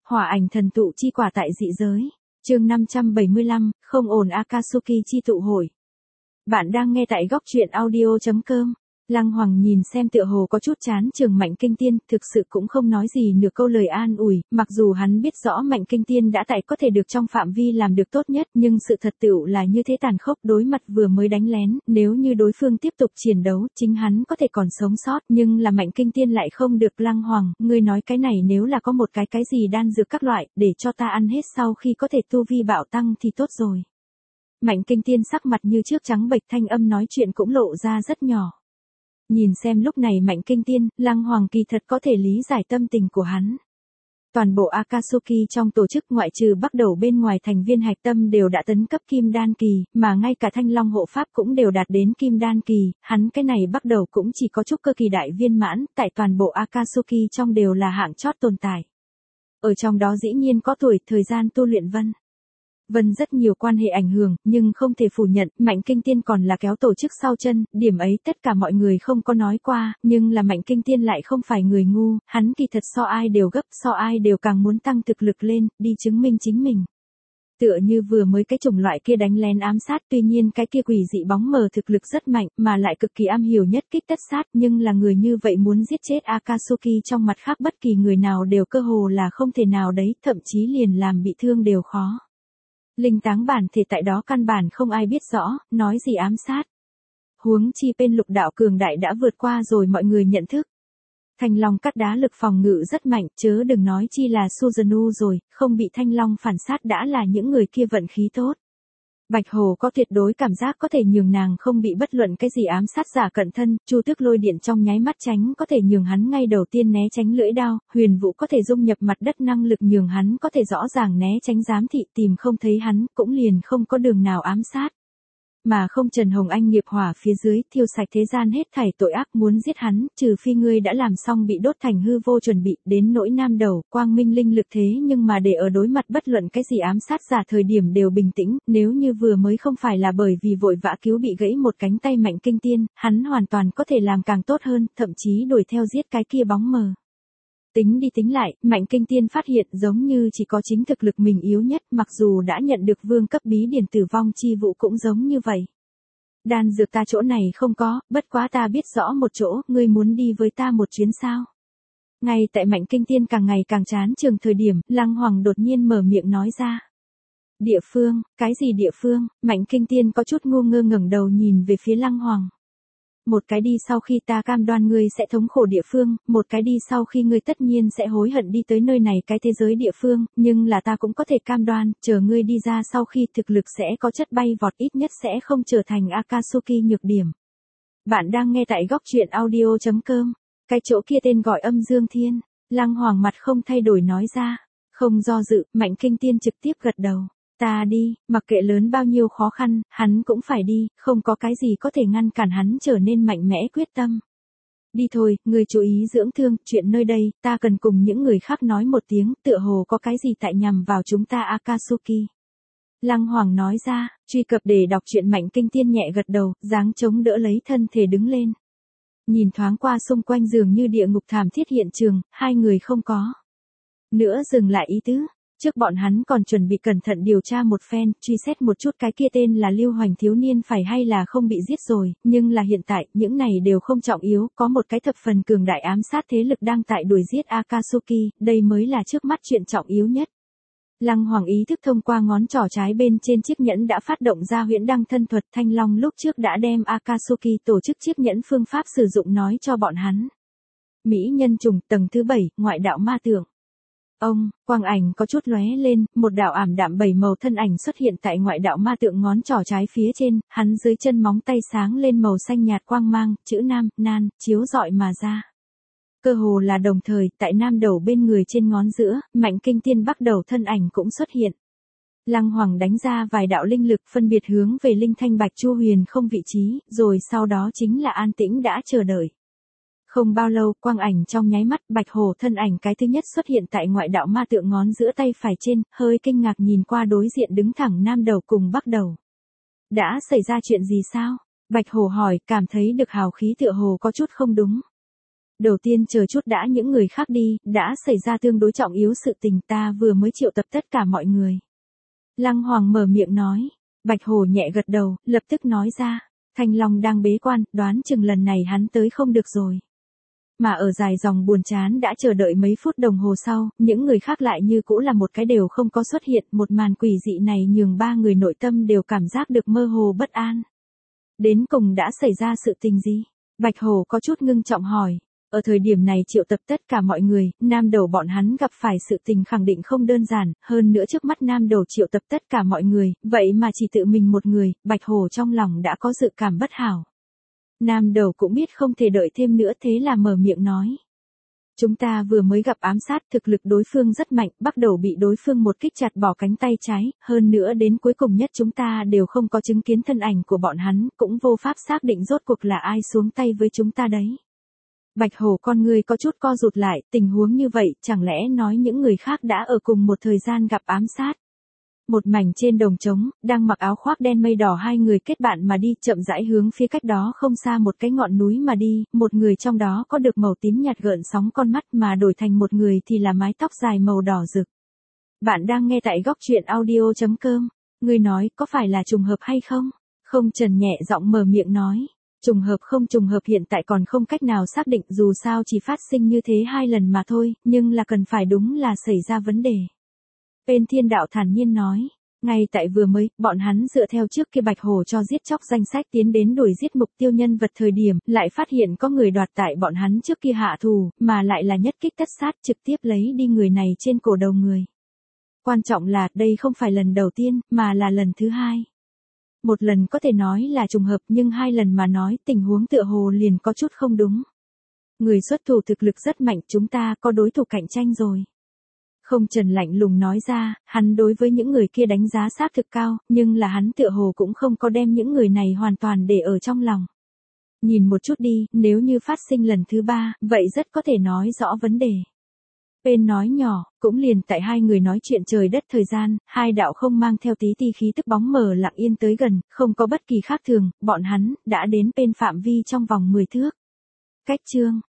Hỏa ảnh thần tụ chi quả tại dị giới. Chương 575, không ổn Akatsuki chi tụ hội. Bạn đang nghe tại góc truyện audio.com. Lăng Hoàng nhìn xem tựa hồ có chút chán trường Mạnh Kinh Tiên, thực sự cũng không nói gì nửa câu lời an ủi, mặc dù hắn biết rõ Mạnh Kinh Tiên đã tại có thể được trong phạm vi làm được tốt nhất, nhưng sự thật tựu là như thế tàn khốc, đối mặt vừa mới đánh lén, nếu như đối phương tiếp tục chiến đấu, chính hắn có thể còn sống sót, nhưng là Mạnh Kinh Tiên lại không được. Lăng Hoàng, ngươi nói cái này nếu là có một cái gì đan dược các loại, để cho ta ăn hết sau khi có thể tu vi bạo tăng thì tốt rồi. Mạnh Kinh Tiên sắc mặt như trước trắng bệch, thanh âm nói chuyện cũng lộ ra rất nhỏ. Nhìn xem lúc này Mạnh Kinh Tiên, Lăng Hoàng kỳ thật có thể lý giải tâm tình của hắn. Toàn bộ Akatsuki trong tổ chức ngoại trừ bắt đầu bên ngoài thành viên hạch tâm đều đã tấn cấp Kim Đan kỳ, mà ngay cả Thanh Long hộ pháp cũng đều đạt đến Kim Đan kỳ, hắn cái này bắt đầu cũng chỉ có trúc cơ kỳ đại viên mãn, tại toàn bộ Akatsuki trong đều là hạng chót tồn tại. Ở trong đó dĩ nhiên có tuổi, thời gian tu luyện Vân rất nhiều quan hệ ảnh hưởng, nhưng không thể phủ nhận, Mạnh Kinh Tiên còn là kéo tổ chức sau chân, điểm ấy tất cả mọi người không có nói qua, nhưng là Mạnh Kinh Tiên lại không phải người ngu, hắn kỳ thật so ai đều gấp, so ai đều càng muốn tăng thực lực lên, đi chứng minh chính mình. Tựa như vừa mới cái chủng loại kia đánh lén ám sát, tuy nhiên cái kia quỷ dị bóng mờ thực lực rất mạnh, mà lại cực kỳ am hiểu nhất kích tất sát, nhưng là người như vậy muốn giết chết Akatsuki trong mặt khác bất kỳ người nào đều cơ hồ là không thể nào đấy, thậm chí liền làm bị thương đều khó. Linh táng bản thể tại đó căn bản không ai biết rõ, nói gì ám sát. Huống chi bên lục đạo cường đại đã vượt qua rồi mọi người nhận thức. Thanh Long cắt đá lực phòng ngự rất mạnh, chớ đừng nói chi là Suzunu rồi, không bị Thanh Long phản sát đã là những người kia vận khí tốt. Bạch Hồ có tuyệt đối cảm giác có thể nhường nàng không bị bất luận cái gì ám sát giả cận thân, Chu Tước lôi điện trong nháy mắt tránh có thể nhường hắn ngay đầu tiên né tránh lưỡi đao, Huyền Vũ có thể dung nhập mặt đất năng lực nhường hắn có thể rõ ràng né tránh giám thị, tìm không thấy hắn, cũng liền không có đường nào ám sát. Mà không Trần Hồng Anh nghiệp hỏa phía dưới, thiêu sạch thế gian hết thảy tội ác, muốn giết hắn, trừ phi ngươi đã làm xong bị đốt thành hư vô chuẩn bị, đến nỗi Nam Đầu, Quang Minh linh lực thế nhưng mà để ở đối mặt bất luận cái gì ám sát giả thời điểm đều bình tĩnh, nếu như vừa mới không phải là bởi vì vội vã cứu bị gãy một cánh tay Mạnh Kinh Tiên, hắn hoàn toàn có thể làm càng tốt hơn, thậm chí đuổi theo giết cái kia bóng mờ. Tính đi tính lại, Mạnh Kinh Tiên phát hiện giống như chỉ có chính thực lực mình yếu nhất, mặc dù đã nhận được vương cấp bí điển tử vong chi vụ cũng giống như vậy. Đan dược ta chỗ này không có, bất quá ta biết rõ một chỗ, ngươi muốn đi với ta một chuyến sao? Ngay tại Mạnh Kinh Tiên càng ngày càng chán trường thời điểm, Lăng Hoàng đột nhiên mở miệng nói ra. Địa phương, cái gì địa phương? Mạnh Kinh Tiên có chút ngu ngơ ngẩng đầu nhìn về phía Lăng Hoàng. Một cái đi sau khi ta cam đoan ngươi sẽ thống khổ địa phương, một cái đi sau khi ngươi tất nhiên sẽ hối hận đi tới nơi này cái thế giới địa phương, nhưng là ta cũng có thể cam đoan, chờ ngươi đi ra sau khi thực lực sẽ có chất bay vọt, ít nhất sẽ không trở thành Akatsuki nhược điểm. Bạn đang nghe tại góc truyện audio.com, cái chỗ kia tên gọi Âm Dương Thiên, Lăng Hoàng mặt không thay đổi nói ra, không do dự, Mạnh Kinh Tiên trực tiếp gật đầu. Ta đi, mặc kệ lớn bao nhiêu khó khăn, hắn cũng phải đi, không có cái gì có thể ngăn cản hắn trở nên mạnh mẽ quyết tâm. Đi thôi, người chú ý dưỡng thương, chuyện nơi đây, ta cần cùng những người khác nói một tiếng, tựa hồ có cái gì tại nhằm vào chúng ta Akatsuki. Lăng Hoàng nói ra, truy cập để đọc truyện. Mạnh Kinh Tiên nhẹ gật đầu, dáng chống đỡ lấy thân thể đứng lên. Nhìn thoáng qua xung quanh dường như địa ngục thảm thiết hiện trường, hai người không có nữa dừng lại ý tứ. Trước bọn hắn còn chuẩn bị cẩn thận điều tra một phen, truy xét một chút cái kia tên là Lưu Hoành thiếu niên phải hay là không bị giết rồi, nhưng là hiện tại, những này đều không trọng yếu, có một cái thập phần cường đại ám sát thế lực đang tại đuổi giết Akatsuki, đây mới là trước mắt chuyện trọng yếu nhất. Lăng Hoàng ý thức thông qua ngón trỏ trái bên trên chiếc nhẫn đã phát động ra huyễn đăng thân thuật. Thanh Long lúc trước đã đem Akatsuki tổ chức chiếc nhẫn phương pháp sử dụng nói cho bọn hắn. Mỹ nhân trùng, tầng thứ 7, ngoại đạo ma tượng. Ông, quang ảnh có chút lóe lên, một đạo ảm đạm 7 màu thân ảnh xuất hiện tại ngoại đạo ma tượng ngón trỏ trái phía trên, hắn dưới chân móng tay sáng lên màu xanh nhạt quang mang, chữ Nam, Nan, chiếu rọi mà ra. Cơ hồ là đồng thời, tại Nam Đầu bên người trên ngón giữa, Mạnh Kinh Tiên bắt đầu thân ảnh cũng xuất hiện. Lăng Hoàng đánh ra vài đạo linh lực phân biệt hướng về Linh Thanh Bạch Chu Huyền không vị trí, rồi sau đó chính là an tĩnh đã chờ đợi. Không bao lâu, quang ảnh trong nháy mắt, Bạch Hồ thân ảnh cái thứ nhất xuất hiện tại ngoại đạo ma tượng ngón giữa tay phải trên, hơi kinh ngạc nhìn qua đối diện đứng thẳng Nam Đầu cùng Bắc Đầu. Đã xảy ra chuyện gì sao? Bạch Hồ hỏi, cảm thấy được hào khí tựa hồ có chút không đúng. Đầu tiên chờ chút đã, những người khác đi, đã xảy ra tương đối trọng yếu sự tình, ta vừa mới triệu tập tất cả mọi người. Lăng Hoàng mở miệng nói. Bạch Hổ nhẹ gật đầu, lập tức nói ra. Thanh Long đang bế quan, đoán chừng lần này hắn tới không được rồi. Mà ở dài dòng buồn chán đã chờ đợi mấy phút đồng hồ sau, những người khác lại như cũ là một cái đều không có xuất hiện. Một màn quỷ dị này nhường ba người nội tâm đều cảm giác được mơ hồ bất an. Đến cùng đã xảy ra sự tình gì? Bạch Hổ có chút ngưng trọng hỏi. Ở thời điểm này triệu tập tất cả mọi người, Nam Đầu bọn hắn gặp phải sự tình khẳng định không đơn giản, hơn nữa trước mắt Nam Đầu triệu tập tất cả mọi người, vậy mà chỉ tự mình một người, Bạch Hổ trong lòng đã có dự cảm bất hảo. Nam Đầu cũng biết không thể đợi thêm nữa, thế là mở miệng nói. Chúng ta vừa mới gặp ám sát, thực lực đối phương rất mạnh, bắt đầu bị đối phương một kích chặt bỏ cánh tay trái, hơn nữa đến cuối cùng nhất chúng ta đều không có chứng kiến thân ảnh của bọn hắn, cũng vô pháp xác định rốt cuộc là ai xuống tay với chúng ta đấy. Bạch Hổ con người có chút co rụt lại, tình huống như vậy, chẳng lẽ nói những người khác đã ở cùng một thời gian gặp ám sát. Một mảnh trên đồng trống, đang mặc áo khoác đen mây đỏ, hai người kết bạn mà đi, chậm rãi hướng phía cách đó không xa một cái ngọn núi mà đi, một người trong đó có được màu tím nhạt gợn sóng con mắt, mà đổi thành một người thì là mái tóc dài màu đỏ rực. Bạn đang nghe tại góc truyện audio.com. Người nói có phải là trùng hợp hay không? Không Trần nhẹ giọng mở miệng nói. Trùng hợp không trùng hợp hiện tại còn không cách nào xác định, dù sao chỉ phát sinh như thế 2 lần mà thôi, nhưng là cần phải đúng là xảy ra vấn đề. Bên Thiên Đạo thản nhiên nói, ngay tại vừa mới, bọn hắn dựa theo trước kia Bạch Hổ cho giết chóc danh sách tiến đến đuổi giết mục tiêu nhân vật thời điểm, lại phát hiện có người đoạt tại bọn hắn trước kia hạ thù, mà lại là nhất kích tất sát, trực tiếp lấy đi người này trên cổ đầu người. Quan trọng là, đây không phải lần đầu tiên, mà là lần thứ 2. Một lần có thể nói là trùng hợp, nhưng 2 lần mà nói tình huống tựa hồ liền có chút không đúng. Người xuất thủ thực lực rất mạnh, chúng ta có đối thủ cạnh tranh rồi. Không Trần lạnh lùng nói ra, hắn đối với những người kia đánh giá xác thực cao, nhưng là hắn tựa hồ cũng không có đem những người này hoàn toàn để ở trong lòng. Nhìn một chút đi, nếu như phát sinh lần thứ 3, vậy rất có thể nói rõ vấn đề. Bên nói nhỏ, cũng liền tại hai người nói chuyện trời đất thời gian, hai đạo không mang theo tí ti khí tức bóng mờ lặng yên tới gần, không có bất kỳ khác thường, bọn hắn đã đến bên phạm vi trong vòng 10 thước. Cách chương